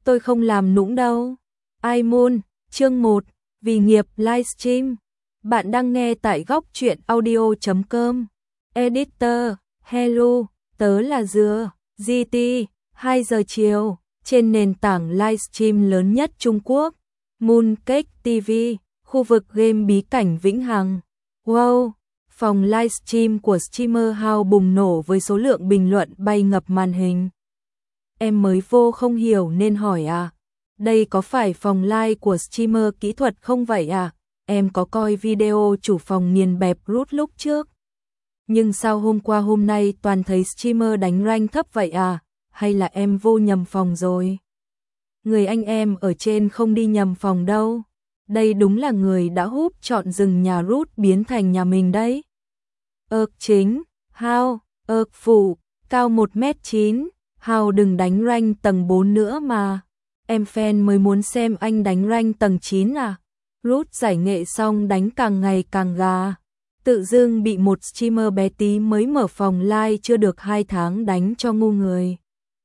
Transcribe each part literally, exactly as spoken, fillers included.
tôi không làm nũng đâu. iMoon, chương một, vì nghiệp livestream. Bạn đang nghe tại góc truyện audio chấm com. Editor, hello, tớ là Dừa, giê tê, hai giờ chiều, trên nền tảng livestream lớn nhất Trung Quốc, Mooncake ti vi, khu vực game bí cảnh Vĩnh Hằng. Wow, phòng livestream của streamer Hao bùng nổ với số lượng bình luận bay ngập màn hình. Em mới vô không hiểu nên hỏi à, đây có phải phòng live của streamer kỹ thuật không vậy à? Em có coi video chủ phòng nghiền bẹp rút lúc trước. Nhưng sao hôm qua hôm nay toàn thấy streamer đánh rank thấp vậy à? Hay là em vô nhầm phòng rồi? Người anh em ở trên không đi nhầm phòng đâu. Đây đúng là người đã húp chọn rừng nhà rút biến thành nhà mình đấy. Ơc chính, Hao, ơc phụ, cao một mét chín, Hao đừng đánh rank tầng bốn nữa mà. Em fan mới muốn xem anh đánh rank tầng chín à? Rút giải nghệ xong đánh càng ngày càng gà. Tự dưng bị một streamer bé tí mới mở phòng live chưa được hai tháng đánh cho ngu người.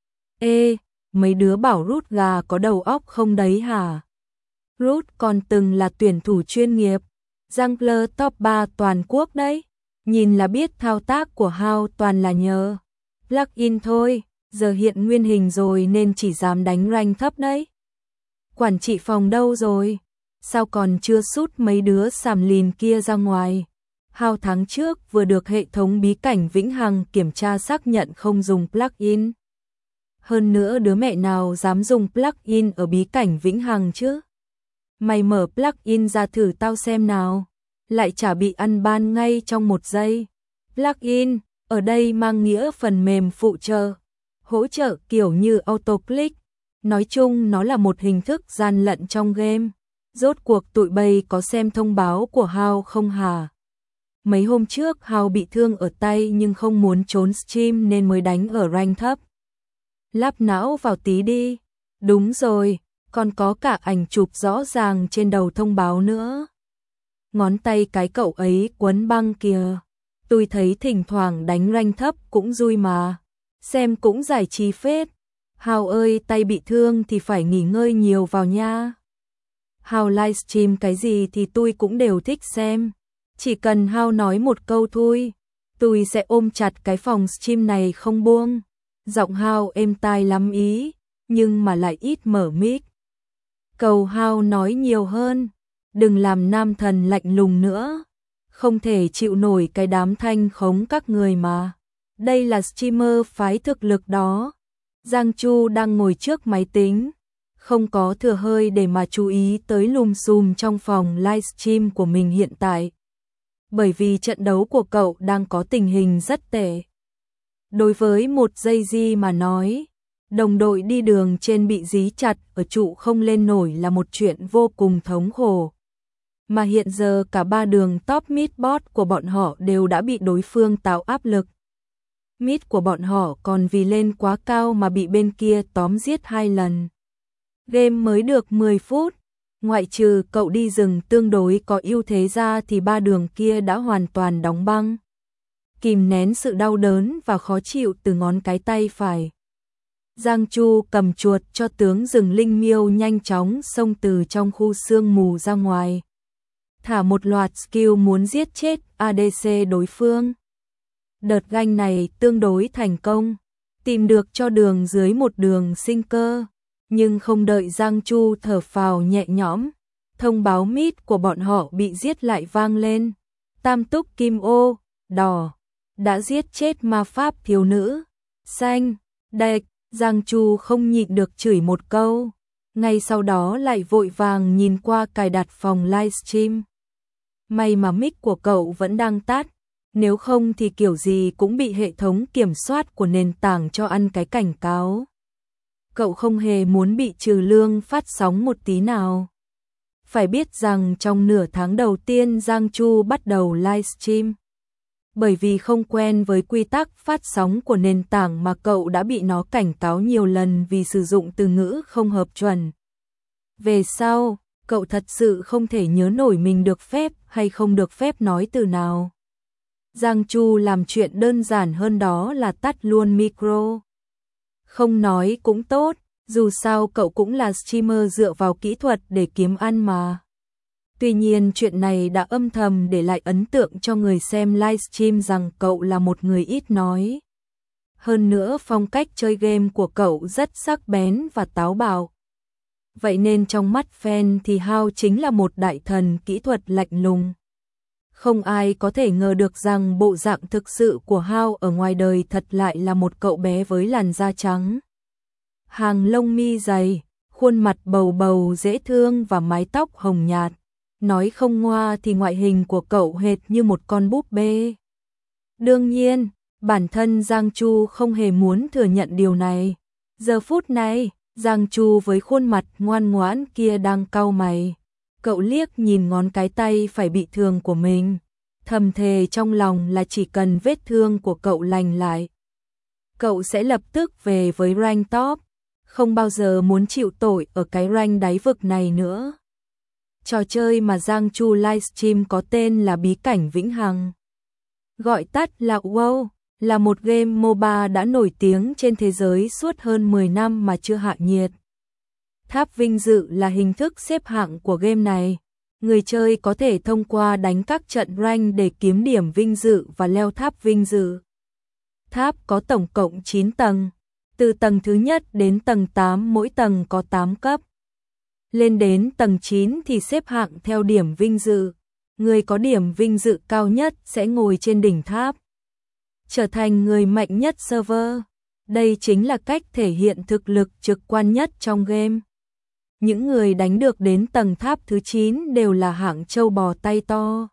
Ê, mấy đứa bảo rút gà có đầu óc không đấy hả? Rút còn từng là tuyển thủ chuyên nghiệp, jungler top ba toàn quốc đấy. Nhìn là biết thao tác của Hao toàn là nhờ plugin thôi, giờ hiện nguyên hình rồi nên chỉ dám đánh rank thấp đấy. Quản trị phòng đâu rồi? Sao còn chưa sút mấy đứa sàm lìn kia ra ngoài? Hao tháng trước vừa được hệ thống bí cảnh Vĩnh Hằng kiểm tra xác nhận không dùng plugin. Hơn nữa đứa mẹ nào dám dùng plugin ở bí cảnh Vĩnh Hằng chứ? Mày mở plugin ra thử tao xem nào. Lại chả bị ăn ban ngay trong một giây. Plugin, ở đây mang nghĩa phần mềm phụ trợ, hỗ trợ kiểu như autoclick. Nói chung nó là một hình thức gian lận trong game. Rốt cuộc tụi bay có xem thông báo của Hao không hả? Mấy hôm trước Hao bị thương ở tay nhưng không muốn trốn stream nên mới đánh ở rank thấp. Lắp não vào tí đi. Đúng rồi, còn có cả ảnh chụp rõ ràng trên đầu thông báo nữa. Ngón tay cái cậu ấy quấn băng kìa. Tôi thấy thỉnh thoảng đánh rank thấp cũng vui mà. Xem cũng giải trí phết. Hao ơi, tay bị thương thì phải nghỉ ngơi nhiều vào nha. Hao livestream cái gì thì tôi cũng đều thích xem. Chỉ cần Hao nói một câu thôi, tôi sẽ ôm chặt cái phòng stream này không buông. Giọng Hao êm tai lắm ý, nhưng mà lại ít mở mic. Cầu Hao nói nhiều hơn, đừng làm nam thần lạnh lùng nữa. Không thể chịu nổi cái đám thanh khống các người mà. Đây là streamer phái thực lực đó. Giang Chu đang ngồi trước máy tính, không có thừa hơi để mà chú ý tới lùm xùm trong phòng livestream của mình hiện tại. Bởi vì trận đấu của cậu đang có tình hình rất tệ. Đối với một giây di mà nói, đồng đội đi đường trên bị dí chặt ở trụ không lên nổi là một chuyện vô cùng thống khổ. Mà hiện giờ cả ba đường top mid bot của bọn họ đều đã bị đối phương tạo áp lực. Mid của bọn họ còn vì lên quá cao mà bị bên kia tóm giết hai lần. Game mới được mười phút, ngoại trừ cậu đi rừng tương đối có ưu thế ra thì ba đường kia đã hoàn toàn đóng băng. Kìm nén sự đau đớn và khó chịu từ ngón cái tay phải. Giang Chu cầm chuột cho tướng rừng linh miêu nhanh chóng xông từ trong khu sương mù ra ngoài. Thả một loạt skill muốn giết chết a đê xê đối phương. Đợt ganh này tương đối thành công, tìm được cho đường dưới một đường sinh cơ. Nhưng không đợi Giang Chu thở phào nhẹ nhõm, thông báo mid của bọn họ bị giết lại vang lên. Tam túc kim ô, đỏ, đã giết chết ma pháp thiếu nữ. Xanh, đạch, Giang Chu không nhịn được chửi một câu. Ngay sau đó lại vội vàng nhìn qua cài đặt phòng livestream. May mà mic của cậu vẫn đang tắt, nếu không thì kiểu gì cũng bị hệ thống kiểm soát của nền tảng cho ăn cái cảnh cáo. Cậu không hề muốn bị trừ lương phát sóng một tí nào. Phải biết rằng trong nửa tháng đầu tiên Giang Chu bắt đầu livestream. Bởi vì không quen với quy tắc phát sóng của nền tảng mà cậu đã bị nó cảnh cáo nhiều lần vì sử dụng từ ngữ không hợp chuẩn. Về sau, cậu thật sự không thể nhớ nổi mình được phép hay không được phép nói từ nào. Giang Chu làm chuyện đơn giản hơn đó là tắt luôn micro. Không nói cũng tốt, Dù sao cậu cũng là streamer dựa vào kỹ thuật để kiếm ăn mà. Tuy nhiên chuyện này đã âm thầm để lại ấn tượng cho người xem livestream rằng cậu là một người ít nói. Hơn nữa phong cách chơi game của cậu rất sắc bén và táo bạo. Vậy nên trong mắt fan thì Hao chính là một đại thần kỹ thuật lạnh lùng. Không ai có thể ngờ được rằng bộ dạng thực sự của Hao ở ngoài đời thật lại là một cậu bé với làn da trắng, hàng lông mi dày, khuôn mặt bầu bầu dễ thương và mái tóc hồng nhạt. Nói không ngoa thì ngoại hình của cậu hệt như một con búp bê. Đương nhiên, bản thân Giang Chu không hề muốn thừa nhận điều này. Giờ phút này, Giang Chu với khuôn mặt ngoan ngoãn kia đang cau mày. Cậu liếc nhìn ngón cái tay phải bị thương của mình, thầm thề trong lòng là chỉ cần vết thương của cậu lành lại, cậu sẽ lập tức về với rank top, không bao giờ muốn chịu tội ở cái rank đáy vực này nữa. Trò chơi mà Giang Chu livestream có tên là Bí cảnh Vĩnh Hằng, gọi tắt là WoW, là một game MOBA đã nổi tiếng trên thế giới suốt hơn mười năm mà chưa hạ nhiệt. Tháp vinh dự là hình thức xếp hạng của game này. Người chơi có thể thông qua đánh các trận rank để kiếm điểm vinh dự và leo tháp vinh dự. Tháp có tổng cộng chín tầng, từ tầng thứ nhất đến tầng tám mỗi tầng có tám cấp. Lên đến tầng chín thì xếp hạng theo điểm vinh dự. Người có điểm vinh dự cao nhất sẽ ngồi trên đỉnh tháp, trở thành người mạnh nhất server. Đây chính là cách thể hiện thực lực trực quan nhất trong game. Những người đánh được đến tầng tháp thứ chín đều là hạng châu bò tay to.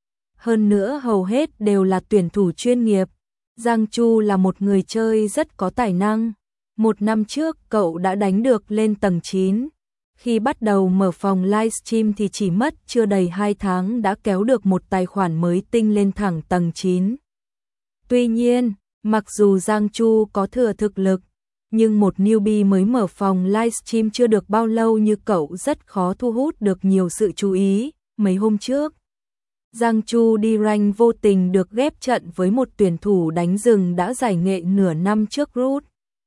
Hơn nữa hầu hết đều là tuyển thủ chuyên nghiệp. Giang Chu là một người chơi rất có tài năng. Một năm trước cậu đã đánh được lên tầng chín. Khi bắt đầu mở phòng livestream thì chỉ mất chưa đầy hai tháng đã kéo được một tài khoản mới tinh lên thẳng tầng chín. Tuy nhiên, mặc dù Giang Chu có thừa thực lực, nhưng một newbie mới mở phòng livestream chưa được bao lâu như cậu rất khó thu hút được nhiều sự chú ý. Mấy hôm trước, Giang Chu đi rank vô tình được ghép trận với một tuyển thủ đánh rừng đã giải nghệ nửa năm trước Root.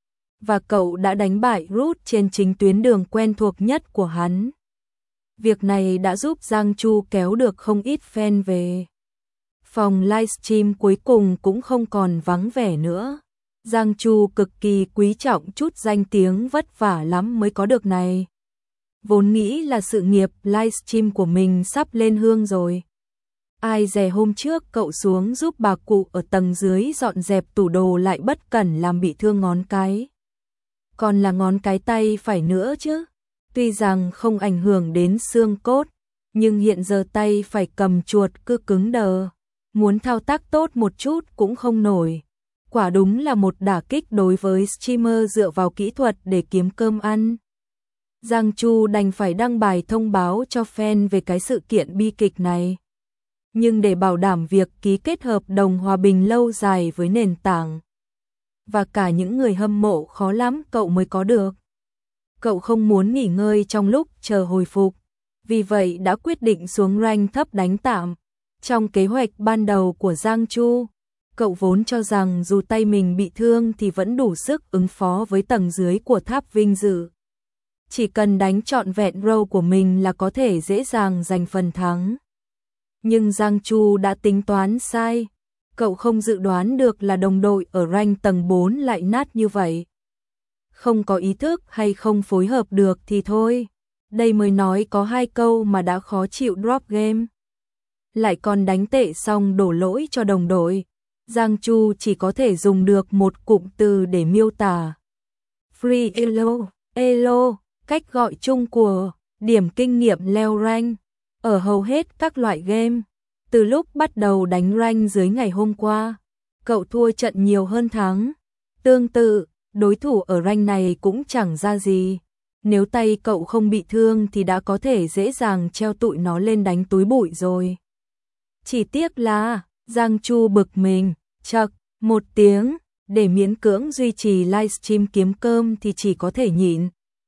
Và cậu đã đánh bại Root trên chính tuyến đường quen thuộc nhất của hắn. Việc này đã giúp Giang Chu kéo được không ít fan về. Phòng livestream cuối cùng cũng không còn vắng vẻ nữa. Giang Chu cực kỳ quý trọng chút danh tiếng vất vả lắm mới có được này. Vốn nghĩ là sự nghiệp livestream của mình sắp lên hương rồi. Ai dè hôm trước cậu xuống giúp bà cụ ở tầng dưới dọn dẹp tủ đồ lại bất cẩn làm bị thương ngón cái. Còn là ngón cái tay phải nữa chứ. Tuy rằng không ảnh hưởng đến xương cốt, nhưng hiện giờ tay phải cầm chuột cứ cứng đờ. Muốn thao tác tốt một chút cũng không nổi. Quả đúng là một đả kích đối với streamer dựa vào kỹ thuật để kiếm cơm ăn. Giang Chu đành phải đăng bài thông báo cho fan về cái sự kiện bi kịch này. Nhưng để bảo đảm việc ký kết hợp đồng hòa bình lâu dài với nền tảng, và cả những người hâm mộ khó lắm cậu mới có được. Cậu không muốn nghỉ ngơi trong lúc chờ hồi phục, vì vậy đã quyết định xuống rank thấp đánh tạm. Trong kế hoạch ban đầu của Giang Chu, cậu vốn cho rằng dù tay mình bị thương thì vẫn đủ sức ứng phó với tầng dưới của tháp vinh dự. Chỉ cần đánh trọn vẹn row của mình là có thể dễ dàng giành phần thắng. Nhưng Giang Chu đã tính toán sai. Cậu không dự đoán được là đồng đội ở rank tầng bốn lại nát như vậy. Không có ý thức hay không phối hợp được thì thôi. Đây mới nói có hai câu mà đã khó chịu drop game. Lại còn đánh tệ xong đổ lỗi cho đồng đội. Giang Chu chỉ có thể dùng được một cụm từ để miêu tả. Free elo, elo, cách gọi chung của điểm kinh nghiệm leo rank ở hầu hết các loại game. Từ lúc bắt đầu đánh rank dưới ngày hôm qua, cậu thua trận nhiều hơn thắng. Tương tự, đối thủ ở rank này cũng chẳng ra gì. Nếu tay cậu không bị thương thì đã có thể dễ dàng treo tụi nó lên đánh túi bụi rồi. Chỉ tiếc là, Giang Chu bực mình, chậc, một tiếng, để miễn cưỡng duy trì livestream kiếm cơm thì chỉ có thể nhịn.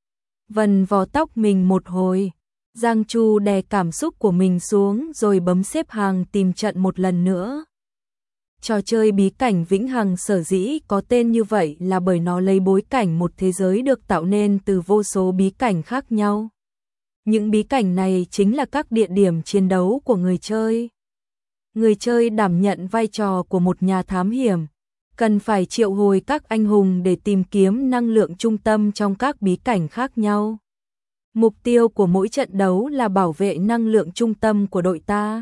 Vần vò tóc mình một hồi, Giang Chu đè cảm xúc của mình xuống rồi bấm xếp hàng tìm trận một lần nữa. Trò chơi bí cảnh vĩnh hằng sở dĩ có tên như vậy là bởi nó lấy bối cảnh một thế giới được tạo nên từ vô số bí cảnh khác nhau. Những bí cảnh này chính là các địa điểm chiến đấu của người chơi. Người chơi đảm nhận vai trò của một nhà thám hiểm, cần phải triệu hồi các anh hùng để tìm kiếm năng lượng trung tâm trong các bí cảnh khác nhau. Mục tiêu của mỗi trận đấu là bảo vệ năng lượng trung tâm của đội ta,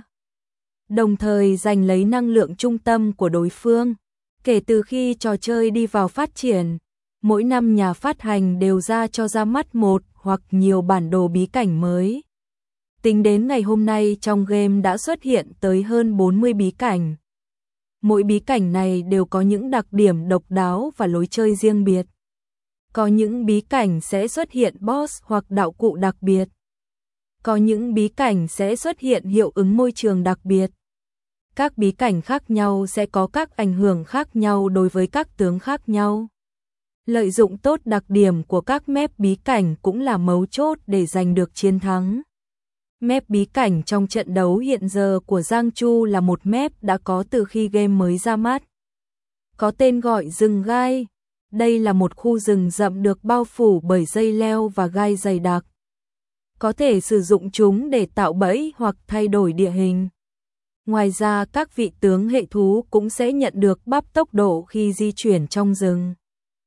đồng thời giành lấy năng lượng trung tâm của đối phương. Kể từ khi trò chơi đi vào phát triển, mỗi năm nhà phát hành đều ra cho ra mắt một hoặc nhiều bản đồ bí cảnh mới. Tính đến ngày hôm nay trong game đã xuất hiện tới hơn bốn mươi bí cảnh. Mỗi bí cảnh này đều có những đặc điểm độc đáo và lối chơi riêng biệt. Có những bí cảnh sẽ xuất hiện boss hoặc đạo cụ đặc biệt. Có những bí cảnh sẽ xuất hiện hiệu ứng môi trường đặc biệt. Các bí cảnh khác nhau sẽ có các ảnh hưởng khác nhau đối với các tướng khác nhau. Lợi dụng tốt đặc điểm của các map bí cảnh cũng là mấu chốt để giành được chiến thắng. Map bí cảnh trong trận đấu hiện giờ của Giang Chu là một map đã có từ khi game mới ra mắt. Có tên gọi rừng gai. Đây là một khu rừng rậm được bao phủ bởi dây leo và gai dày đặc. Có thể sử dụng chúng để tạo bẫy hoặc thay đổi địa hình. Ngoài ra các vị tướng hệ thú cũng sẽ nhận được bắp tốc độ khi di chuyển trong rừng.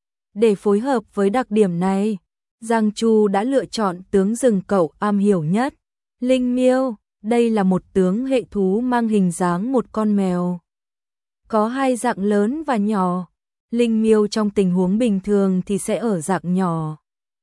Để phối hợp với đặc điểm này, Giang Chu đã lựa chọn tướng rừng cậu am hiểu nhất, Linh Miêu. Đây là một tướng hệ thú mang hình dáng một con mèo. Có hai dạng lớn và nhỏ. Linh Miêu trong tình huống bình thường thì sẽ ở dạng nhỏ.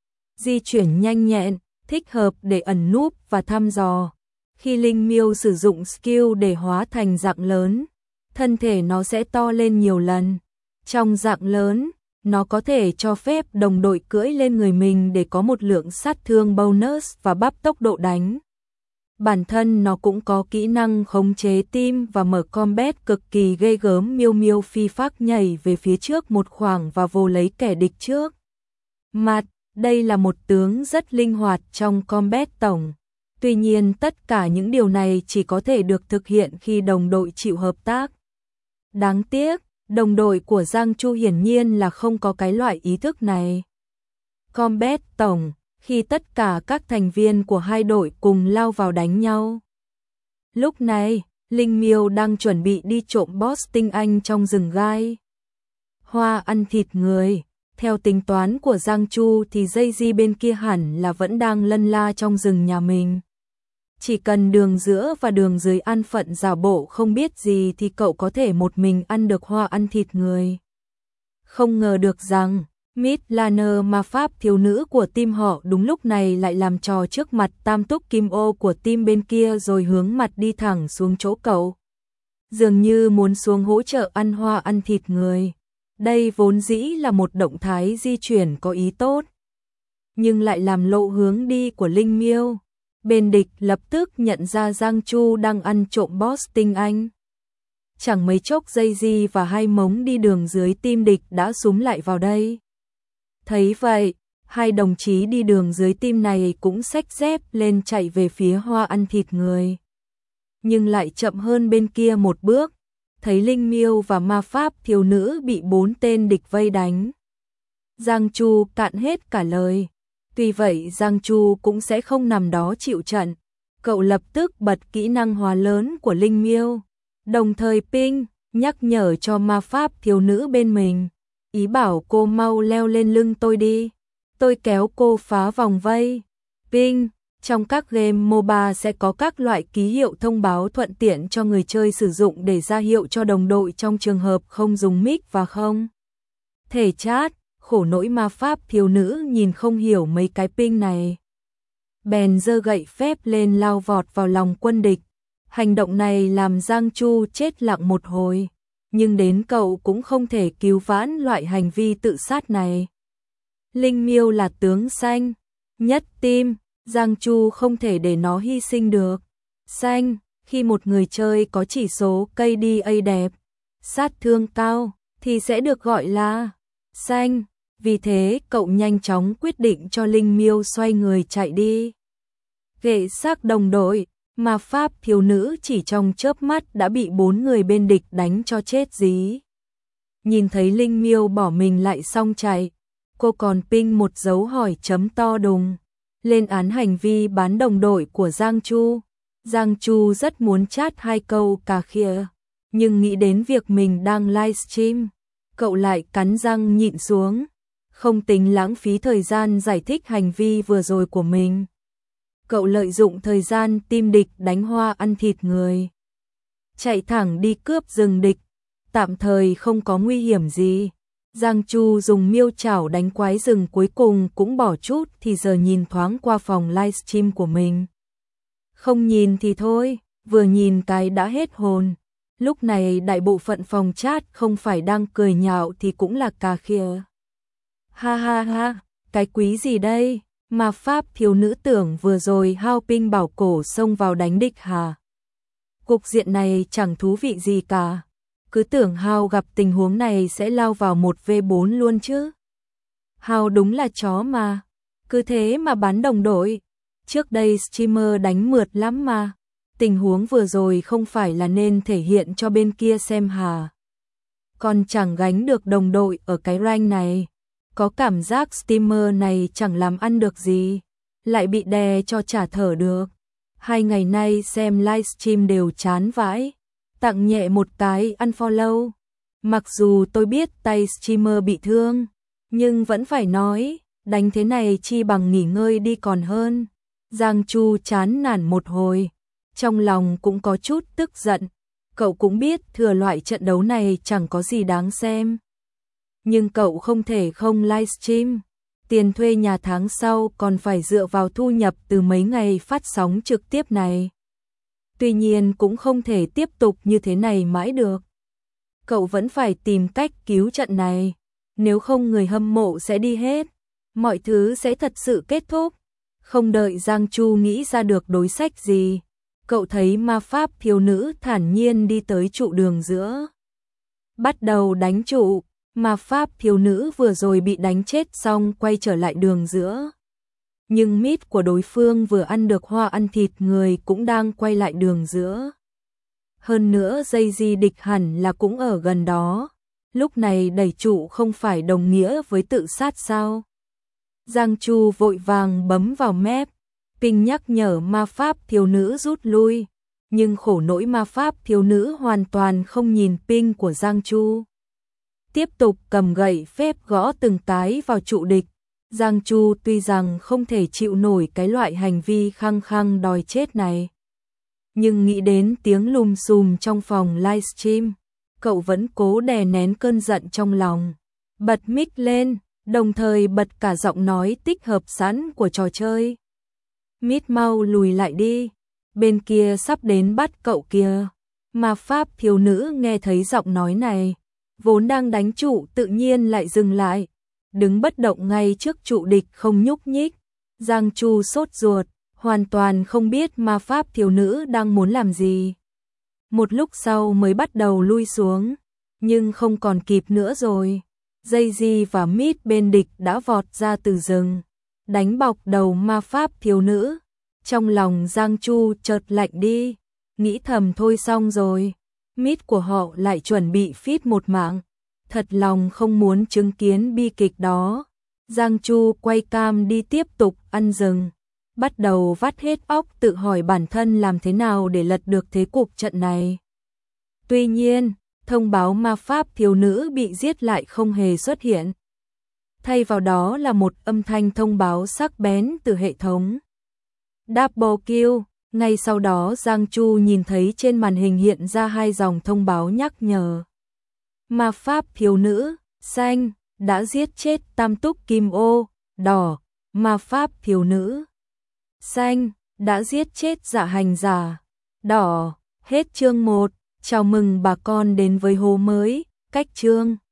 Di chuyển nhanh nhẹn, thích hợp để ẩn núp và thăm dò. Khi Linh Miêu sử dụng skill để hóa thành dạng lớn, thân thể nó sẽ to lên nhiều lần. Trong dạng lớn, nó có thể cho phép đồng đội cưỡi lên người mình để có một lượng sát thương bonus và bắp tốc độ đánh. Bản thân nó cũng có kỹ năng khống chế tim và mở combat cực kỳ ghê gớm. Miêu Miêu phi phác nhảy về phía trước một khoảng và vồ lấy kẻ địch trước mặt. Đây là một tướng rất linh hoạt trong combat tổng. Tuy nhiên tất cả những điều này chỉ có thể được thực hiện khi đồng đội chịu hợp tác. Đáng tiếc, đồng đội của Giang Chu hiển nhiên là không có cái loại ý thức này. Combat tổng, khi tất cả các thành viên của hai đội cùng lao vào đánh nhau. Lúc này, Linh Miêu đang chuẩn bị đi trộm boss tinh anh trong rừng gai. Hoa ăn thịt người. Theo tính toán của Giang Chu thì Daisy bên kia hẳn là vẫn đang lân la trong rừng nhà mình. Chỉ cần đường giữa và đường dưới an phận giả bộ không biết gì thì cậu có thể một mình ăn được hoa ăn thịt người. Không ngờ được rằng, Midlaner ma pháp thiếu nữ của team họ đúng lúc này lại làm trò trước mặt tam túc kim ô của team bên kia rồi hướng mặt đi thẳng xuống chỗ cậu. Dường như muốn xuống hỗ trợ ăn hoa ăn thịt người. Đây vốn dĩ là một động thái di chuyển có ý tốt, nhưng lại làm lộ hướng đi của Linh Miêu. Bên địch lập tức nhận ra Giang Chu đang ăn trộm boss tinh anh. Chẳng mấy chốc Daisy và hai mống đi đường dưới team địch đã súm lại vào đây. Thấy vậy, hai đồng chí đi đường dưới team này cũng xách dép lên chạy về phía hoa ăn thịt người. Nhưng lại chậm hơn bên kia một bước. Thấy Linh Miêu và ma pháp thiếu nữ bị bốn tên địch vây đánh. Giang Chu cạn hết cả lời. Tuy vậy Giang Chu cũng sẽ không nằm đó chịu trận. Cậu lập tức bật kỹ năng hóa lớn của Linh Miêu, đồng thời ping, nhắc nhở cho ma pháp thiếu nữ bên mình. Ý bảo cô mau leo lên lưng tôi đi. Tôi kéo cô phá vòng vây. Ping. Trong các game MOBA sẽ có các loại ký hiệu thông báo thuận tiện cho người chơi sử dụng để ra hiệu cho đồng đội trong trường hợp không dùng mic và không thể chat. Khổ nỗi ma pháp thiếu nữ nhìn không hiểu mấy cái ping này. Bèn giơ gậy phép lên lao vọt vào lòng quân địch. Hành động này làm Giang Chu chết lặng một hồi, nhưng đến cậu cũng không thể cứu vãn loại hành vi tự sát này. Linh Miêu là tướng xanh nhất team, Giang Chu không thể để nó hy sinh được. Xanh, khi một người chơi có chỉ số K D A đẹp, sát thương cao, thì sẽ được gọi là xanh. Vì thế cậu nhanh chóng quyết định cho Linh Miêu xoay người chạy đi. Ghệ xác đồng đội, Ma pháp thiếu nữ chỉ trong chớp mắt đã bị bốn người bên địch đánh cho chết dí. Nhìn thấy Linh Miêu bỏ mình lại xong chạy, cô còn ping một dấu hỏi chấm to đùng, lên án hành vi bán đồng đội của Giang Chu. Giang Chu rất muốn chat hai câu cà khịa, nhưng nghĩ đến việc mình đang livestream, cậu lại cắn răng nhịn xuống, không tính lãng phí thời gian giải thích hành vi vừa rồi của mình. Cậu lợi dụng thời gian tim địch đánh hoa ăn thịt người, chạy thẳng đi cướp rừng địch, tạm thời không có nguy hiểm gì. Giang Chu dùng miêu chảo đánh quái rừng cuối cùng cũng bỏ chút thì giờ nhìn thoáng qua phòng livestream của mình. Không nhìn thì thôi, vừa nhìn cái đã hết hồn. Lúc này đại bộ phận phòng chat không phải đang cười nhạo thì cũng là cà khịa. Ha ha ha, cái quý gì đây? Ma pháp thiếu nữ tưởng vừa rồi Hao Ping bảo cổ xông vào đánh địch hả? Cục diện này chẳng thú vị gì cả. Cứ tưởng Hao gặp tình huống này sẽ lao vào một vê bốn luôn chứ. Hao đúng là chó mà. Cứ thế mà bán đồng đội. Trước đây streamer đánh mượt lắm mà. Tình huống vừa rồi không phải là nên thể hiện cho bên kia xem hả? Còn chẳng gánh được đồng đội ở cái rank này. Có cảm giác streamer này chẳng làm ăn được gì, lại bị đè cho chả thở được. Hai ngày nay xem livestream đều chán vãi, tặng nhẹ một cái unfollow. Mặc dù tôi biết tay streamer bị thương, nhưng vẫn phải nói, đánh thế này chi bằng nghỉ ngơi đi còn hơn. Giang Chu chán nản một hồi, trong lòng cũng có chút tức giận. Cậu cũng biết thừa loại trận đấu này chẳng có gì đáng xem. Nhưng cậu không thể không livestream. Tiền thuê nhà tháng sau còn phải dựa vào thu nhập từ mấy ngày phát sóng trực tiếp này. Tuy nhiên cũng không thể tiếp tục như thế này mãi được. Cậu vẫn phải tìm cách cứu trận này. Nếu không người hâm mộ sẽ đi hết. Mọi thứ sẽ thật sự kết thúc. Không đợi Giang Chu nghĩ ra được đối sách gì, cậu thấy ma pháp thiếu nữ thản nhiên đi tới trụ đường giữa. Bắt đầu đánh trụ. Ma pháp thiếu nữ vừa rồi bị đánh chết xong quay trở lại đường giữa. Nhưng mít của đối phương vừa ăn được hoa ăn thịt người cũng đang quay lại đường giữa. Hơn nữa dây di địch hẳn là cũng ở gần đó. Lúc này đẩy trụ không phải đồng nghĩa với tự sát sao? Giang Chu vội vàng bấm vào map, ping nhắc nhở ma pháp thiếu nữ rút lui. Nhưng khổ nỗi ma pháp thiếu nữ hoàn toàn không nhìn ping của Giang Chu. Tiếp tục cầm gậy phép gõ từng cái vào trụ địch. Giang Chu tuy rằng không thể chịu nổi cái loại hành vi khăng khăng đòi chết này, nhưng nghĩ đến tiếng lùm xùm trong phòng livestream, cậu vẫn cố đè nén cơn giận trong lòng. Bật mic lên, đồng thời bật cả giọng nói tích hợp sẵn của trò chơi. Mít mau lùi lại đi, bên kia sắp đến bắt cậu kìa. Ma pháp thiếu nữ nghe thấy giọng nói này, vốn đang đánh trụ tự nhiên lại dừng lại, đứng bất động ngay trước trụ địch không nhúc nhích. Giang Chu sốt ruột, hoàn toàn không biết ma pháp thiếu nữ đang muốn làm gì. Một lúc sau mới bắt đầu lui xuống, nhưng không còn kịp nữa rồi. Dây di và mít bên địch đã vọt ra từ rừng, đánh bọc đầu ma pháp thiếu nữ. Trong lòng Giang Chu chợt lạnh đi, nghĩ thầm thôi xong rồi. Mít của họ lại chuẩn bị feed một mạng, thật lòng không muốn chứng kiến bi kịch đó. Giang Chu quay cam đi tiếp tục ăn rừng, bắt đầu vắt hết óc tự hỏi bản thân làm thế nào để lật được thế cục trận này. Tuy nhiên, thông báo ma pháp thiếu nữ bị giết lại không hề xuất hiện. Thay vào đó là một âm thanh thông báo sắc bén từ hệ thống. Double kill. Ngay sau đó Giang Chu nhìn thấy trên màn hình hiện ra hai dòng thông báo nhắc nhở. Ma pháp thiếu nữ, xanh, đã giết chết Tam Túc Kim Ô, đỏ, ma pháp thiếu nữ, xanh, đã giết chết dạ hành giả, đỏ. Hết chương một, chào mừng bà con đến với hố mới, cách chương.